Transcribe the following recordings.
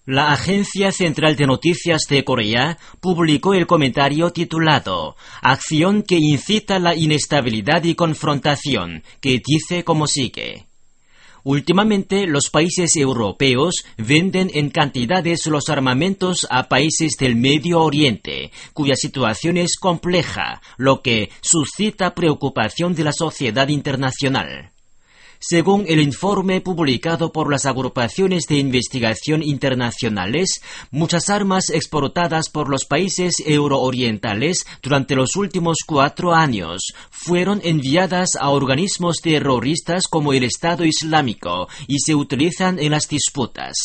La Agencia Central de Noticias de Corea publicó el comentario titulado «Acción que incita la inestabilidad y confrontación», que dice como sigue. Últimamente, los países europeos venden en cantidades los armamentos a países del Medio Oriente, cuya situación es compleja, lo que suscita preocupación de la sociedad internacional. Según el informe publicado por las agrupaciones de investigación internacionales, muchas armas exportadas por los países euroorientales durante los últimos 4 años fueron enviadas a organismos terroristas como el Estado Islámico y se utilizan en las disputas.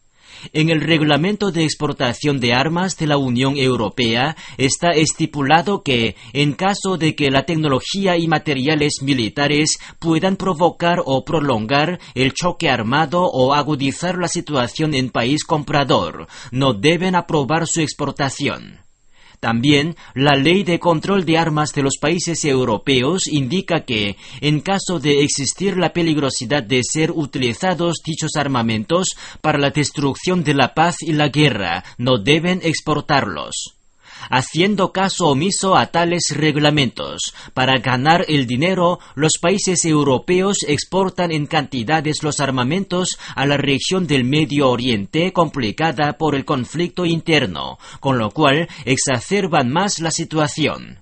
En el Reglamento de Exportación de Armas de la Unión Europea está estipulado que, en caso de que la tecnología y materiales militares puedan provocar o prolongar el choque armado o agudizar la situación en país comprador, no deben aprobar su exportación. También, la Ley de Control de Armas de los países europeos indica que, en caso de existir la peligrosidad de ser utilizados dichos armamentos para la destrucción de la paz y la guerra, no deben exportarlos. Haciendo caso omiso a tales reglamentos, para ganar el dinero, los países europeos exportan en cantidades los armamentos a la región del Medio Oriente complicada por el conflicto interno, con lo cual exacerban más la situación.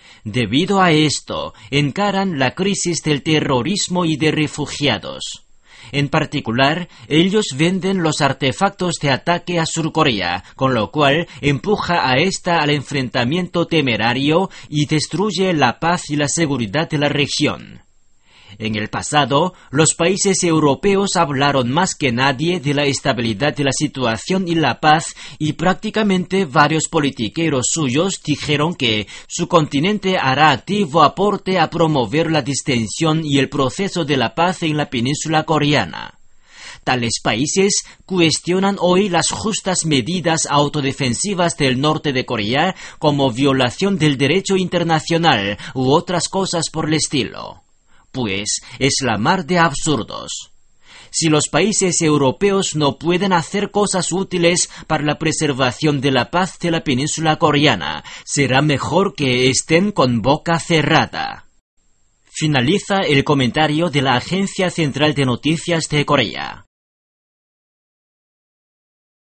Debido a esto, encaran la crisis del terrorismo y de refugiados. En particular, ellos venden los artefactos de ataque a Surcorea, con lo cual empuja a esta al enfrentamiento temerario y destruye la paz y la seguridad de la región. En el pasado, los países europeos hablaron más que nadie de la estabilidad de la situación y la paz, y prácticamente varios politiqueros suyos dijeron que su continente hará activo aporte a promover la distensión y el proceso de la paz en la península coreana. Tales países cuestionan hoy las justas medidas autodefensivas del norte de Corea como violación del derecho internacional u otras cosas por el estilo. Pues es la mar de absurdos. Si los países europeos no pueden hacer cosas útiles para la preservación de la paz de la península coreana, será mejor que estén con boca cerrada. Finaliza el comentario de la Agencia Central de Noticias de Corea.